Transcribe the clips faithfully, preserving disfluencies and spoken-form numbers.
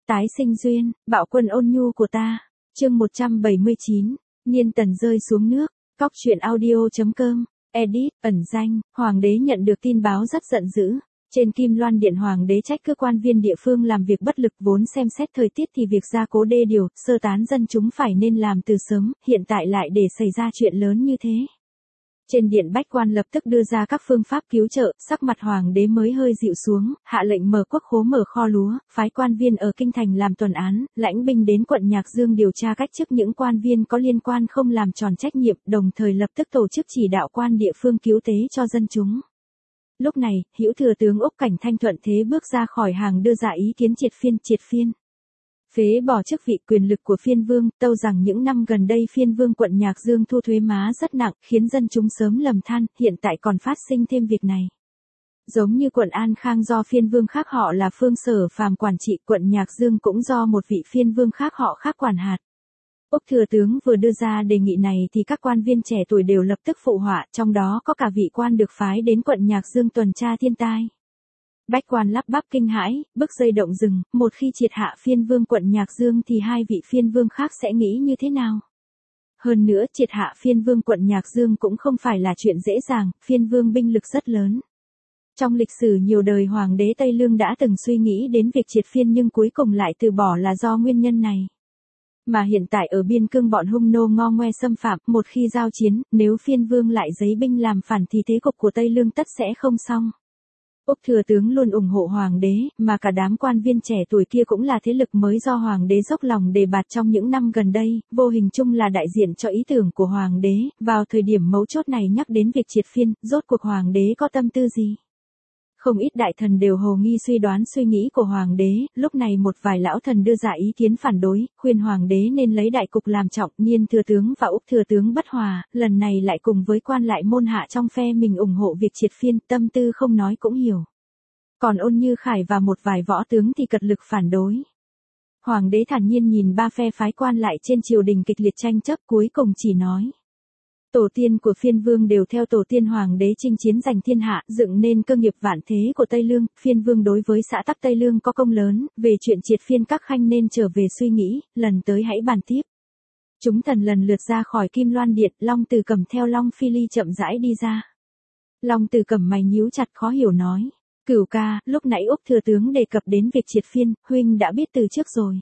tái sinh duyên, bạo quân ôn nhu của ta. Chương một trăm bảy mươi chín, Niên Tần rơi xuống nước. Cóc truyện audio.com, edit, ẩn danh, hoàng đế nhận được tin báo rất giận dữ. Trên Kim Loan Điện hoàng đế trách cơ quan viên địa phương làm việc bất lực, vốn xem xét thời tiết thì việc gia cố đê điều, sơ tán dân chúng phải nên làm từ sớm, hiện tại lại để xảy ra chuyện lớn như thế. Trên điện bách quan lập tức đưa ra các phương pháp cứu trợ, sắc mặt hoàng đế mới hơi dịu xuống, hạ lệnh mở quốc khố, mở kho lúa, phái quan viên ở kinh thành làm tuần án, lãnh binh đến quận Nhạc Dương điều tra cách chức những quan viên có liên quan không làm tròn trách nhiệm, đồng thời lập tức tổ chức chỉ đạo quan địa phương cứu tế cho dân chúng. Lúc này, Hữu Thừa tướng Úc Cảnh Thanh thuận thế bước ra khỏi hàng đưa ra ý kiến triệt phiên, triệt phiên. Phế bỏ chức vị quyền lực của phiên vương, tâu rằng những năm gần đây phiên vương quận Nhạc Dương thu thuế má rất nặng, khiến dân chúng sớm lầm than, hiện tại còn phát sinh thêm việc này. Giống như quận An Khang do phiên vương khác họ là Phương Sở Phàm quản trị, quận Nhạc Dương cũng do một vị phiên vương khác họ khác quản hạt. Úc Thừa tướng vừa đưa ra đề nghị này thì các quan viên trẻ tuổi đều lập tức phụ họa, trong đó có cả vị quan được phái đến quận Nhạc Dương tuần tra thiên tai. Bách quan lắp bắp kinh hãi, bức dây động rừng, một khi triệt hạ phiên vương quận Nhạc Dương thì hai vị phiên vương khác sẽ nghĩ như thế nào? Hơn nữa, triệt hạ phiên vương quận Nhạc Dương cũng không phải là chuyện dễ dàng, phiên vương binh lực rất lớn. Trong lịch sử nhiều đời hoàng đế Tây Lương đã từng suy nghĩ đến việc triệt phiên nhưng cuối cùng lại từ bỏ là do nguyên nhân này. Mà hiện tại ở biên cương bọn hung nô ngo ngoe xâm phạm, một khi giao chiến, nếu phiên vương lại giấy binh làm phản thì thế cục của Tây Lương tất sẽ không xong. Úc Thừa tướng luôn ủng hộ hoàng đế, mà cả đám quan viên trẻ tuổi kia cũng là thế lực mới do hoàng đế dốc lòng đề bạt trong những năm gần đây, vô hình chung là đại diện cho ý tưởng của hoàng đế. Vào thời điểm mấu chốt này nhắc đến việc triệt phiên, rốt cuộc hoàng đế có tâm tư gì? Không ít đại thần đều hồ nghi suy đoán suy nghĩ của hoàng đế, lúc này một vài lão thần đưa ra ý kiến phản đối, khuyên hoàng đế nên lấy đại cục làm trọng. Niên thừa tướng và Úc thừa tướng bất hòa, lần này lại cùng với quan lại môn hạ trong phe mình ủng hộ việc triệt phiên, tâm tư không nói cũng hiểu. Còn Ôn Như Khải và một vài võ tướng thì cật lực phản đối. Hoàng đế thản nhiên nhìn ba phe phái quan lại trên triều đình kịch liệt tranh chấp, cuối cùng chỉ nói: Tổ tiên của phiên vương đều theo tổ tiên hoàng đế chinh chiến giành thiên hạ, dựng nên cơ nghiệp vạn thế của Tây Lương, phiên vương đối với xã tắc Tây Lương có công lớn, về chuyện triệt phiên các khanh nên trở về suy nghĩ, lần tới hãy bàn tiếp. Chúng thần lần lượt ra khỏi Kim Loan Điện, Long Từ Cầm theo Long Phi Ly chậm rãi đi ra. Long Từ Cầm mày nhíu chặt khó hiểu nói: Cửu ca, lúc nãy Úc thừa tướng đề cập đến việc triệt phiên, huynh đã biết từ trước rồi.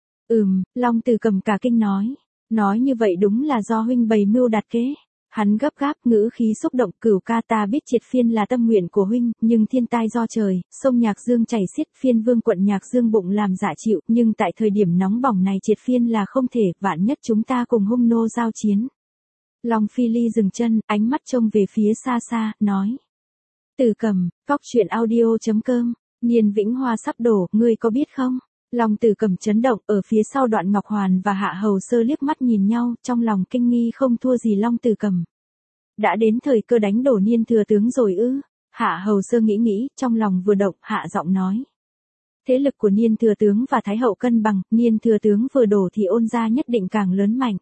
Ừm, Long Từ Cầm cả kinh nói. Nói như vậy đúng là do huynh bày mưu đặt kế. Hắn gấp gáp, ngữ khí xúc động: Cửu ca, ta biết triệt phiên là tâm nguyện của huynh, nhưng thiên tai do trời, sông Nhạc Dương chảy xiết, phiên vương quận Nhạc Dương bụng làm dạ chịu, nhưng tại thời điểm nóng bỏng này triệt phiên là không thể, vạn nhất chúng ta cùng hung nô giao chiến. Long Phi Ly dừng chân, ánh mắt trông về phía xa xa, nói: Từ Cầm, Cóc truyện audio.com, Niên Vĩnh Hoa sắp đổ, ngươi có biết không? Long Từ Cầm chấn động, ở phía sau Đoạn Ngọc Hoàn và Hạ Hầu Sơ liếc mắt nhìn nhau, trong lòng kinh nghi không thua gì Long Từ Cầm. Đã đến thời cơ đánh đổ Niên thừa tướng rồi ư? Hạ Hầu Sơ nghĩ nghĩ, trong lòng vừa động, hạ giọng nói: Thế lực của Niên thừa tướng và Thái hậu cân bằng, Niên thừa tướng vừa đổ thì Ôn gia nhất định càng lớn mạnh.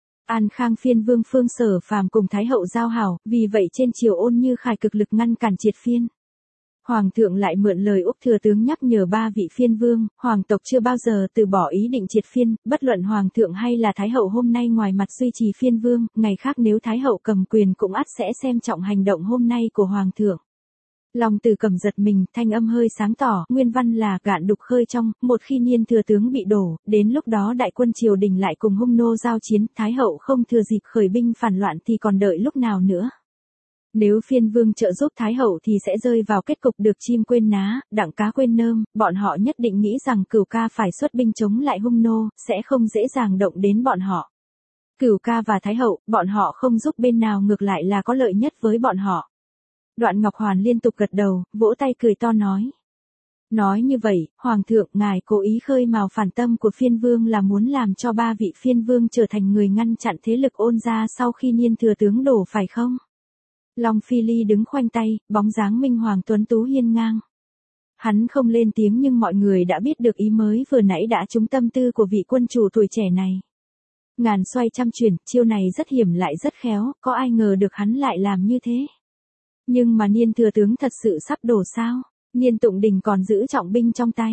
An Khang phiên vương Phương Sở Phàm cùng Thái hậu giao hảo, vì vậy trên triều Ôn Như Khải cực lực ngăn cản triệt phiên. Hoàng thượng lại mượn lời Úc thừa tướng nhắc nhở ba vị phiên vương, hoàng tộc chưa bao giờ từ bỏ ý định triệt phiên, bất luận hoàng thượng hay là thái hậu hôm nay ngoài mặt duy trì phiên vương, ngày khác nếu thái hậu cầm quyền cũng ắt sẽ xem trọng hành động hôm nay của hoàng thượng. Long Từ Cầm giật mình, thanh âm hơi sáng tỏ, nguyên văn là gạn đục khơi trong, một khi Niên thừa tướng bị đổ, đến lúc đó đại quân triều đình lại cùng hung nô giao chiến, thái hậu không thừa dịp khởi binh phản loạn thì còn đợi lúc nào nữa. Nếu phiên vương trợ giúp thái hậu thì sẽ rơi vào kết cục được chim quên ná, đặng cá quên nơm, bọn họ nhất định nghĩ rằng Cửu ca phải xuất binh chống lại hung nô, sẽ không dễ dàng động đến bọn họ. Cửu ca và thái hậu, bọn họ không giúp bên nào ngược lại là có lợi nhất với bọn họ. Đoạn Ngọc Hoàn liên tục gật đầu, vỗ tay cười to nói: Nói như vậy, hoàng thượng, ngài cố ý khơi mào phản tâm của phiên vương là muốn làm cho ba vị phiên vương trở thành người ngăn chặn thế lực Ôn gia sau khi Niên thừa tướng đổ phải không? Long Phi Ly đứng khoanh tay, bóng dáng minh hoàng tuấn tú hiên ngang. Hắn không lên tiếng nhưng mọi người đã biết được ý mới vừa nãy đã trúng tâm tư của vị quân chủ tuổi trẻ này. Ngàn xoay trăm chuyển, chiêu này rất hiểm lại rất khéo, có ai ngờ được hắn lại làm như thế. Nhưng mà Niên thừa tướng thật sự sắp đổ sao? Niên Tụng Đình còn giữ trọng binh trong tay.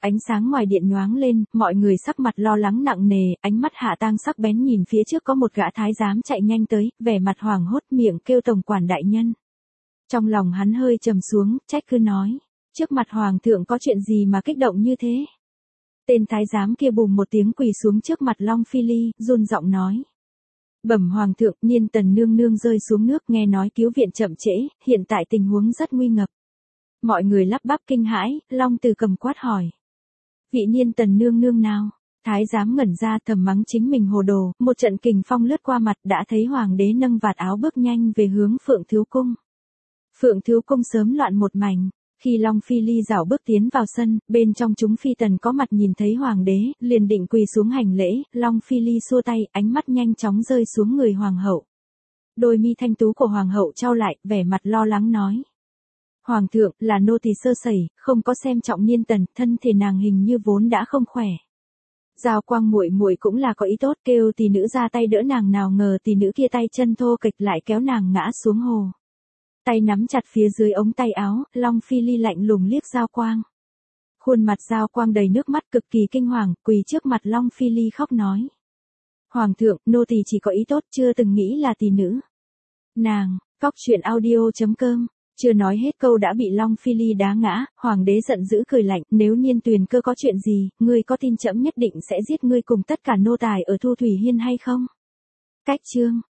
ánh sáng ngoài điện nhoáng lên, mọi người sắc mặt lo lắng nặng nề, ánh mắt Hạ Tang sắc bén nhìn phía trước có một gã thái giám chạy nhanh tới, vẻ mặt hoảng hốt miệng kêu tổng quản đại nhân. Trong lòng hắn hơi trầm xuống, trách cứ nói, trước mặt hoàng thượng có chuyện gì mà kích động như thế? Tên thái giám kia bùm một tiếng quỳ xuống trước mặt Long Phi Ly, run giọng nói. Bẩm hoàng thượng, Niên Tần nương nương rơi xuống nước, nghe nói cứu viện chậm trễ, hiện tại tình huống rất nguy ngập. Mọi người lắp bắp kinh hãi, Long Từ Cầm quát hỏi. Vị Niên Tần nương nương nào? Thái giám ngẩn ra thầm mắng chính mình hồ đồ, một trận kình phong lướt qua mặt đã thấy hoàng đế nâng vạt áo bước nhanh về hướng Phượng Thiếu Cung. Phượng Thiếu Cung sớm loạn một mảnh. Khi Long Phi Ly rảo bước tiến vào sân, bên trong chúng phi tần có mặt nhìn thấy hoàng đế, liền định quỳ xuống hành lễ, Long Phi Ly xua tay, ánh mắt nhanh chóng rơi xuống người hoàng hậu. Đôi mi thanh tú của hoàng hậu trao lại, vẻ mặt lo lắng nói. Hoàng thượng, là nô tỳ sơ sẩy, không có xem trọng Niên Tần, thân thể nàng hình như vốn đã không khỏe. Giao Quang muội muội cũng là có ý tốt, kêu tỷ nữ ra tay đỡ nàng, nào ngờ tỷ nữ kia tay chân thô kịch lại kéo nàng ngã xuống hồ. Tay nắm chặt phía dưới ống tay áo, Long Phi Ly lạnh lùng liếc Giao Quang. Khuôn mặt Giao Quang đầy nước mắt cực kỳ kinh hoàng, quỳ trước mặt Long Phi Ly khóc nói. Hoàng thượng, nô tỳ chỉ có ý tốt, chưa từng nghĩ là tỷ nữ. Nàng, cóc truyện audio chấm com. Chưa nói hết câu đã bị Long Phi Ly đá ngã, hoàng đế giận dữ cười lạnh, nếu Niên Tuyền Cơ có chuyện gì, ngươi có tin trẫm nhất định sẽ giết ngươi cùng tất cả nô tài ở Thu Thủy Hiên hay không? Cách chương